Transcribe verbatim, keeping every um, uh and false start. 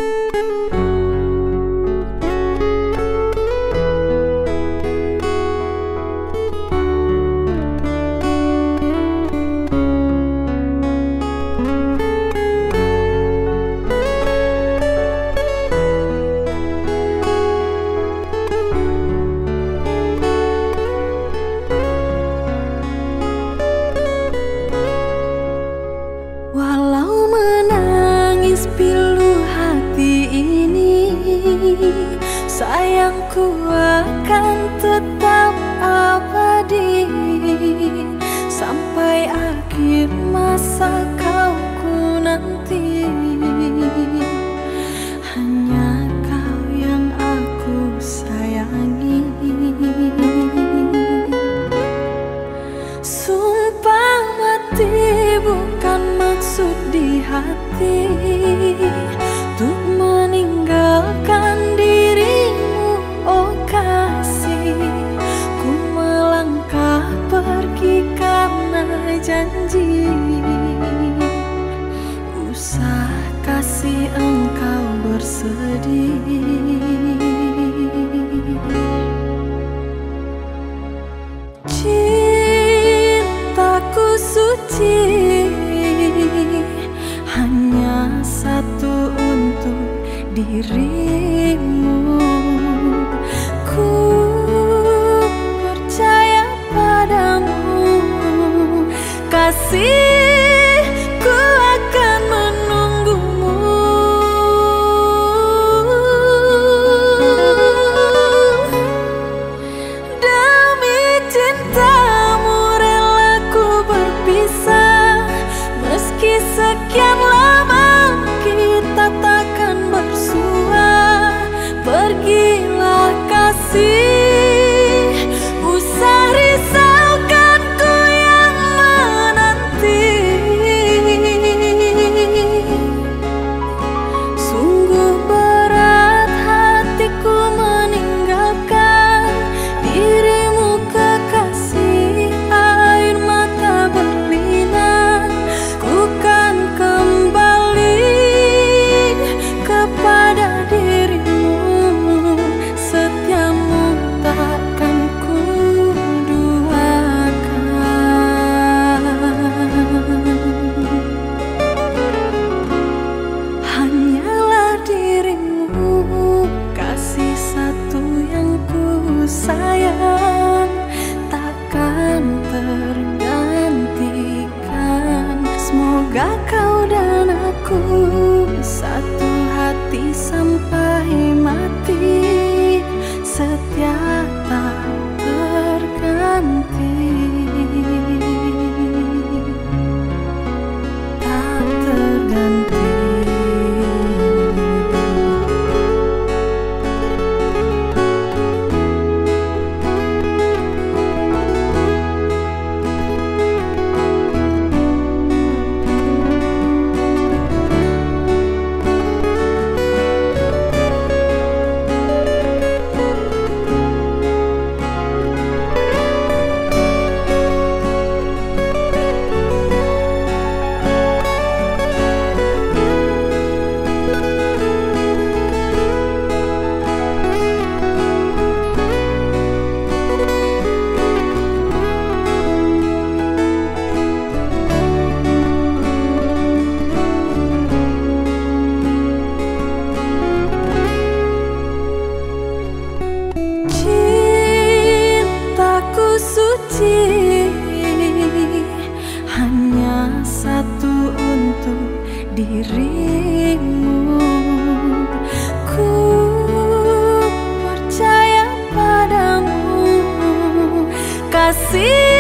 Sayangku akan tetap abadi sampai akhir masa kauku nanti. Hanya kau yang aku sayangi. Sumpah mati bukan maksud di hati untuk meninggalkan dirimu, oh kasih. Ku melangkah pergi karena janji. Usah kasih engkau bersedih. Cintaku suci hanya satu untuk dirimu. Ku percaya padamu, kasihku akan menunggumu. Demi cintamu rela ku berpisah, meski sekian lama kita takkan bersua. Pergilah kasih, usah risaukanku yang menanti. Sungguh berat hatiku meninggalkan dirimu kekasih. Air mata berlinang, ku kan kembali kepada dirimu. Setiamu takkan ku duakan. Hanyalah dirimu, kasih satu yang ku sayang, takkan tergantikan. Semoga kau dan aku satu hati sampai mati, setia tak terganti, tak terganti. Cintaku suci hanya satu untuk dirimu. Ku percaya padamu, kasih.